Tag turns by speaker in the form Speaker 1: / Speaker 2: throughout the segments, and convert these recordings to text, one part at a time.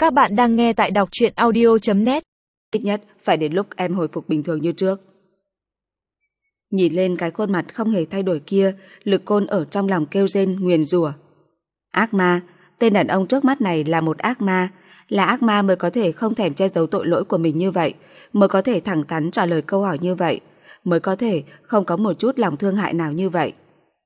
Speaker 1: Các bạn đang nghe tại đọc truyện audio.net.
Speaker 2: Ít nhất phải đến lúc em hồi phục bình thường như trước. Nhìn lên cái khuôn mặt không hề thay đổi kia, Lực Côn ở trong lòng kêu rên nguyền rủa. Ác ma, tên đàn ông trước mắt này là một ác ma. Là ác ma mới có thể không thèm che giấu tội lỗi của mình như vậy, mới có thể thẳng thắn trả lời câu hỏi như vậy, mới có thể không có một chút lòng thương hại nào như vậy.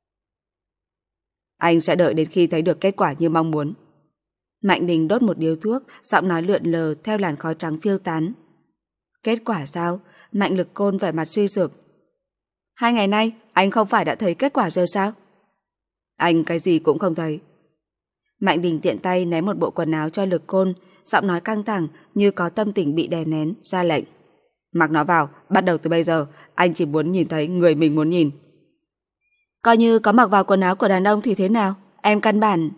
Speaker 2: Anh sẽ đợi đến khi thấy được kết quả như mong muốn. Mạnh Đình đốt một điếu thuốc, giọng nói lượn lờ theo làn khói trắng phiêu tán. Kết quả sao? Mạnh Lực Côn vẻ mặt suy sụp. 2 ngày nay, anh không phải đã thấy kết quả rồi sao? Anh cái gì cũng không thấy. Mạnh Đình tiện tay ném một bộ quần áo cho Lực Côn, giọng nói căng thẳng như có tâm tình bị đè nén, ra lệnh. Mặc nó vào, bắt đầu từ bây giờ, anh chỉ muốn nhìn thấy người mình muốn nhìn. Coi như có mặc vào quần áo của đàn ông thì thế nào? Em căn bản...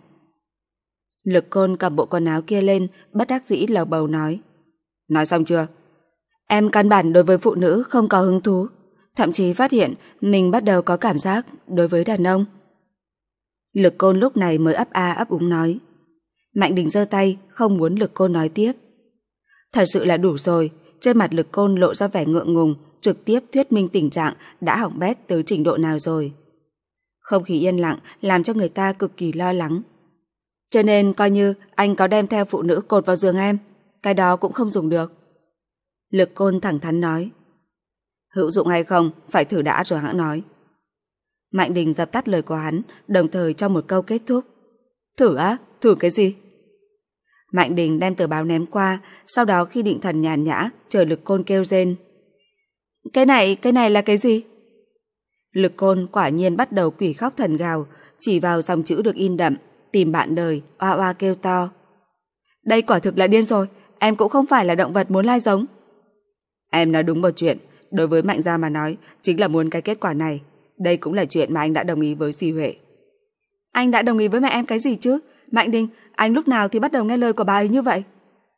Speaker 2: Lực Côn cầm bộ quần áo kia lên, bất đắc dĩ lầu bầu nói. Nói xong chưa? Em căn bản đối với phụ nữ không có hứng thú, thậm chí phát hiện mình bắt đầu có cảm giác đối với đàn ông. Lực Côn lúc này mới ấp a ấp úng nói. Mạnh Đình giơ tay, không muốn Lực Côn nói tiếp. Thật sự là đủ rồi, trên mặt Lực Côn lộ ra vẻ ngượng ngùng, trực tiếp thuyết minh tình trạng đã hỏng bét tới trình độ nào rồi. Không khí yên lặng làm cho người ta cực kỳ lo lắng. Cho nên coi như anh có đem theo phụ nữ cột vào giường em, cái đó cũng không dùng được. Lực Côn thẳng thắn nói. Hữu dụng hay không, phải thử đã rồi hãng nói. Mạnh Đình dập tắt lời của hắn, đồng thời cho một câu kết thúc. Thử á? Thử cái gì? Mạnh Đình đem tờ báo ném qua, sau đó khi định thần nhàn nhã, chờ Lực Côn kêu rên. Cái này là cái gì? Lực Côn quả nhiên bắt đầu quỷ khóc thần gào, chỉ vào dòng chữ được in đậm, tìm bạn đời, oa oa kêu to. Đây quả thực là điên rồi, em cũng không phải là động vật muốn lai giống. Em nói đúng một chuyện, đối với Mạnh gia mà nói, chính là muốn cái kết quả này. Đây cũng là chuyện mà anh đã đồng ý với Di Huệ. Anh đã đồng ý với mẹ em cái gì chứ? Mạnh Đình, anh lúc nào thì bắt đầu nghe lời của bà ấy như vậy?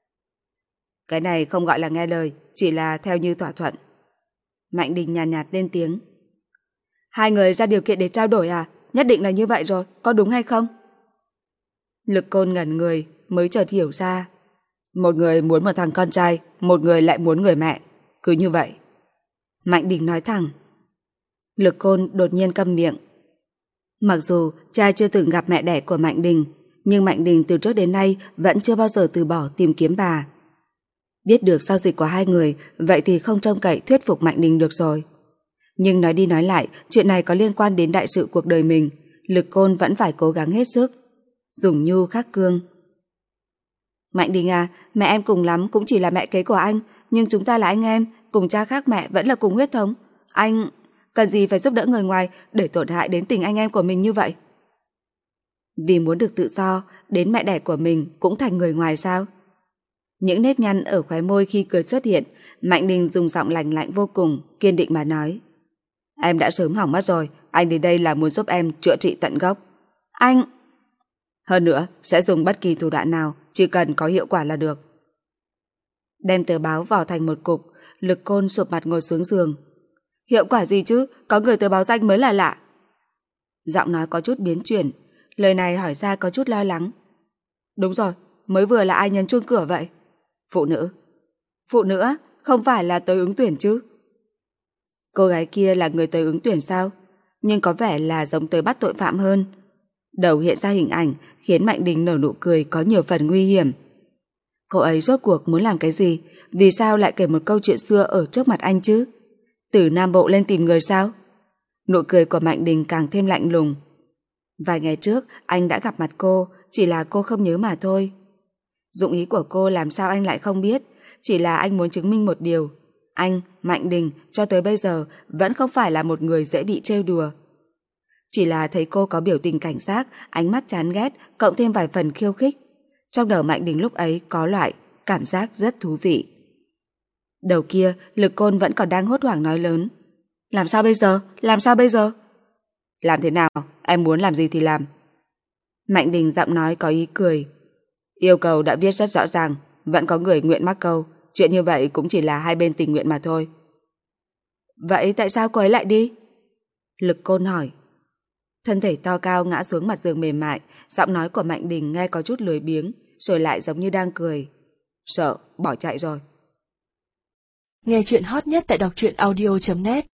Speaker 2: Cái này không gọi là nghe lời, chỉ là theo như thỏa thuận. Mạnh Đình nhàn nhạt lên tiếng. Hai người ra điều kiện để trao đổi à? Nhất định là như vậy rồi, có đúng hay không? Lực Côn ngẩn người, mới chợt hiểu ra. Một người muốn một thằng con trai, một người lại muốn người mẹ. Cứ như vậy. Mạnh Đình nói thẳng. Lực Côn đột nhiên câm miệng. Mặc dù cha chưa từng gặp mẹ đẻ của Mạnh Đình, nhưng Mạnh Đình từ trước đến nay vẫn chưa bao giờ từ bỏ tìm kiếm bà. Biết được giao dịch của hai người, vậy thì không trông cậy thuyết phục Mạnh Đình được rồi. Nhưng nói đi nói lại, chuyện này có liên quan đến đại sự cuộc đời mình, Lực Côn vẫn phải cố gắng hết sức. Dùng nhu khắc cương. Mạnh Đình à, mẹ em cùng lắm cũng chỉ là mẹ kế của anh, nhưng chúng ta là anh em, cùng cha khác mẹ vẫn là cùng huyết thống. Anh cần gì phải giúp đỡ người ngoài để tổn hại đến tình anh em của mình như vậy? Vì muốn được tự do, đến mẹ đẻ của mình cũng thành người ngoài sao? Những nếp nhăn ở khóe môi khi cười xuất hiện, Mạnh Đình dùng giọng lạnh lạnh vô cùng, kiên định mà nói. Em đã sớm hỏng mất rồi, anh đến đây là muốn giúp em chữa trị tận gốc. Anh... Hơn nữa, sẽ dùng bất kỳ thủ đoạn nào, chỉ cần có hiệu quả là được. Đem tờ báo vò thành một cục, Lực Côn sụp mặt ngồi xuống giường. Hiệu quả gì chứ, có người tờ báo danh mới là lạ. Giọng nói có chút biến chuyển, lời này hỏi ra có chút lo lắng. Đúng rồi, mới vừa là ai nhấn chuông cửa vậy? Phụ nữ. Phụ nữ á? Không phải là tới ứng tuyển chứ? Cô gái kia là người tới ứng tuyển sao? Nhưng có vẻ là giống tới bắt tội phạm hơn. Đầu hiện ra hình ảnh khiến Mạnh Đình nở nụ cười có nhiều phần nguy hiểm. Cô ấy rốt cuộc muốn làm cái gì? Vì sao lại kể một câu chuyện xưa ở trước mặt anh chứ? Từ Nam Bộ lên tìm người sao? Nụ cười của Mạnh Đình càng thêm lạnh lùng. Vài ngày trước anh đã gặp mặt cô, chỉ là cô không nhớ mà thôi. Dụng ý của cô làm sao anh lại không biết, chỉ là anh muốn chứng minh một điều. Anh, Mạnh Đình, cho tới bây giờ vẫn không phải là một người dễ bị trêu đùa. Chỉ là thấy cô có biểu tình cảnh giác, ánh mắt chán ghét, cộng thêm vài phần khiêu khích. Trong đầu Mạnh Đình lúc ấy có loại cảm giác rất thú vị. Đầu kia, Lực Côn vẫn còn đang hốt hoảng nói lớn. Làm sao bây giờ? Làm sao bây giờ? Làm thế nào? Em muốn làm gì thì làm. Mạnh Đình giọng nói có ý cười. Yêu cầu đã viết rất rõ ràng, vẫn có người nguyện mắc câu. Chuyện như vậy cũng chỉ là hai bên tình nguyện mà thôi. Vậy tại sao cô ấy lại đi? Lực Côn hỏi. Thân thể to cao ngã xuống mặt giường mềm mại, giọng nói của Mạnh Đình nghe có chút lười biếng, rồi lại giống như đang cười. Sợ, bỏ chạy rồi.
Speaker 3: Nghe chuyện hot nhất tại đọc truyện audio.net